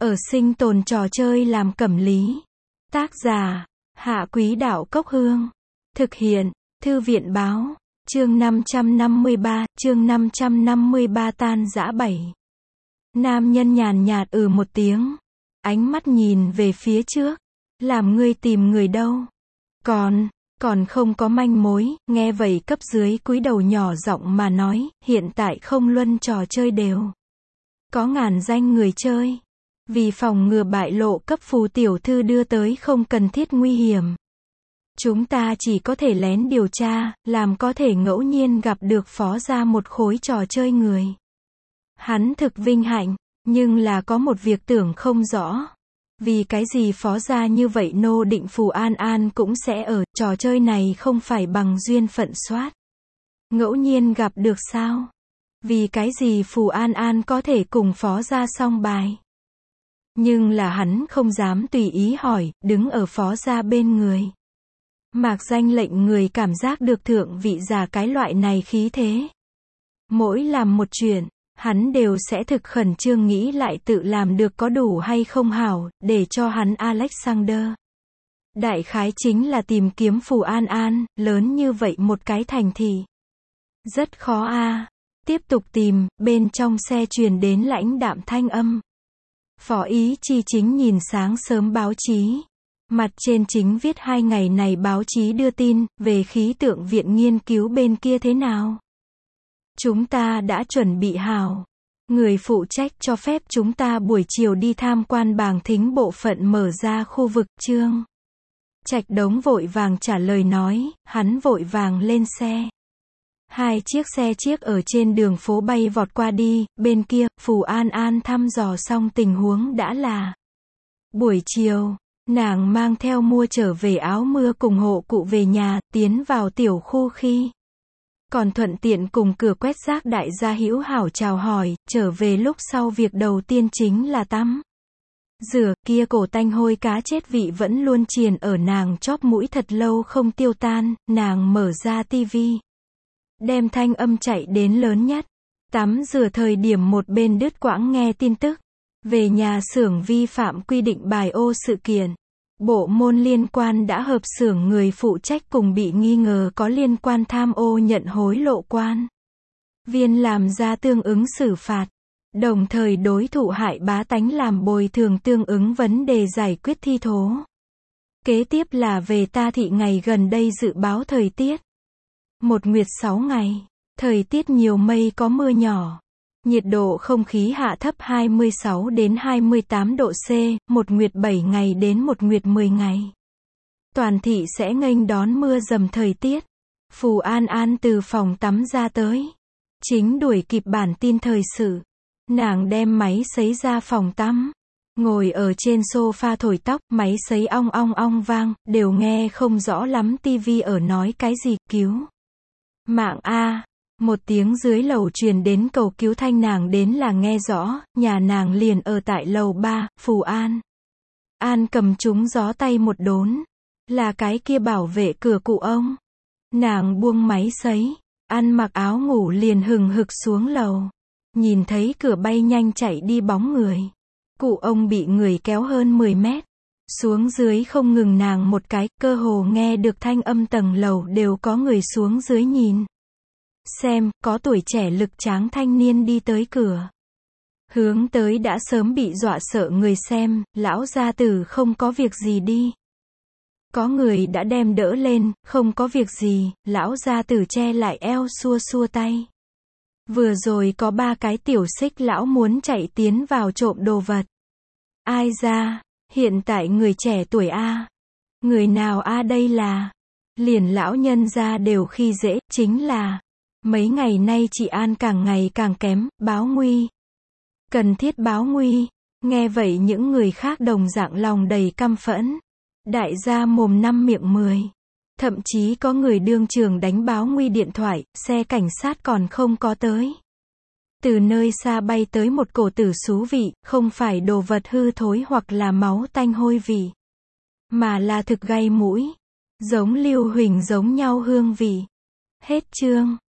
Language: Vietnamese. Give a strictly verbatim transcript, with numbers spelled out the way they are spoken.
Ở sinh tồn trò chơi làm cẩm lý. Tác giả, Hạ Quý Đạo Cốc Hương. Thực hiện, Thư viện Báo. Chương năm trăm năm mươi ba, chương năm trăm năm mươi ba tan rã bảy. Nam nhân nhàn nhạt ừ một tiếng. Ánh mắt nhìn về phía trước. Làm ngươi tìm người đâu? Còn, còn không có manh mối. Nghe vậy cấp dưới cúi đầu nhỏ giọng mà nói, hiện tại không luân trò chơi đều. Có ngàn danh người chơi. Vì phòng ngừa bại lộ cấp phù tiểu thư đưa tới không cần thiết nguy hiểm. Chúng ta chỉ có thể lén điều tra, làm có thể ngẫu nhiên gặp được phó gia một khối trò chơi người. Hắn thực vinh hạnh, nhưng là có một việc tưởng không rõ. Vì cái gì phó gia như vậy nô định Phù An An cũng sẽ ở, trò chơi này không phải bằng duyên phận soát. Ngẫu nhiên gặp được sao? Vì cái gì Phù An An có thể cùng phó gia song bài? Nhưng là hắn không dám tùy ý hỏi, đứng ở phó gia bên người. Mạc Danh lệnh người cảm giác được thượng vị giả cái loại này khí thế. Mỗi làm một chuyện, hắn đều sẽ thực khẩn trương nghĩ lại tự làm được có đủ hay không hảo, để cho hắn Alexander. Đại khái chính là tìm kiếm Phù An An, lớn như vậy một cái thành thị. Rất khó a. À. Tiếp tục tìm, bên trong xe truyền đến lãnh đạm thanh âm. Phó Ý Chi chính nhìn sáng sớm báo chí. Mặt trên chính viết hai ngày này báo chí đưa tin, về khí tượng viện nghiên cứu bên kia thế nào. Chúng ta đã chuẩn bị hảo. Người phụ trách cho phép chúng ta buổi chiều đi tham quan bàng thính bộ phận mở ra khu vực Trương. Trạch Đống vội vàng trả lời nói, hắn vội vàng lên xe. Hai chiếc xe chiếc ở trên đường phố bay vọt qua đi, bên kia, Phù An An thăm dò xong tình huống đã là. Buổi chiều, nàng mang theo mua trở về áo mưa cùng hộ cụ về nhà, tiến vào tiểu khu khi. Còn thuận tiện cùng cửa quét rác đại gia hữu hảo chào hỏi, trở về lúc sau việc đầu tiên chính là tắm. Rửa, kia cổ tanh hôi cá chết vị vẫn luôn triền ở nàng chóp mũi thật lâu không tiêu tan, nàng mở ra tivi. Đem thanh âm chạy đến lớn nhất. Tắm rửa thời điểm một bên đứt quãng nghe tin tức. Về nhà xưởng vi phạm quy định bài ô sự kiện. Bộ môn liên quan đã hợp xưởng người phụ trách cùng bị nghi ngờ có liên quan tham ô nhận hối lộ quan viên làm ra tương ứng xử phạt. Đồng thời đối thụ hại bá tánh làm bồi thường tương ứng vấn đề giải quyết thi thố. Kế tiếp là về ta thị ngày gần đây dự báo thời tiết. Một nguyệt sáu ngày, thời tiết nhiều mây có mưa nhỏ. Nhiệt độ không khí hạ thấp hai mươi sáu đến hai mươi tám độ C, một nguyệt bảy ngày đến một nguyệt mười ngày. Toàn thị sẽ nghênh đón mưa dầm thời tiết. Phù An An từ phòng tắm ra tới. Chính đuổi kịp bản tin thời sự. Nàng đem máy sấy ra phòng tắm. Ngồi ở trên sofa thổi tóc, máy sấy ong ong ong vang, đều nghe không rõ lắm tivi ở nói cái gì, cứu. Mạng A. Một tiếng dưới lầu truyền đến cầu cứu thanh nàng đến là nghe rõ, nhà nàng liền ở tại lầu ba, Phù An. An cầm trúng gió tay một đốn. Là cái kia bảo vệ cửa cụ ông. Nàng buông máy sấy, ăn mặc áo ngủ liền hừng hực xuống lầu. Nhìn thấy cửa bay nhanh chạy đi bóng người. Cụ ông bị người kéo hơn mười mét. Xuống dưới không ngừng nàng một cái, cơ hồ nghe được thanh âm tầng lầu đều có người xuống dưới nhìn. Xem, có tuổi trẻ lực tráng thanh niên đi tới cửa. Hướng tới đã sớm bị dọa sợ người xem, lão gia tử không có việc gì đi. Có người đã đem đỡ lên, không có việc gì, lão gia tử che lại eo xua xua tay. Vừa rồi có ba cái tiểu xích lão muốn chạy tiến vào trộm đồ vật. Ai ra, hiện tại người trẻ tuổi A. Người nào A đây là. Liền lão nhân ra đều khi dễ, chính là. Mấy ngày nay chị An càng ngày càng kém, báo nguy. Cần thiết báo nguy. Nghe vậy những người khác đồng dạng lòng đầy căm phẫn. Đại gia mồm năm miệng mười. Thậm chí có người đương trường đánh báo nguy điện thoại, xe cảnh sát còn không có tới. Từ nơi xa bay tới một cổ tử xú vị, không phải đồ vật hư thối hoặc là máu tanh hôi vị. Mà là thực gây mũi. Giống Lưu Huỳnh giống nhau hương vị. Hết chương.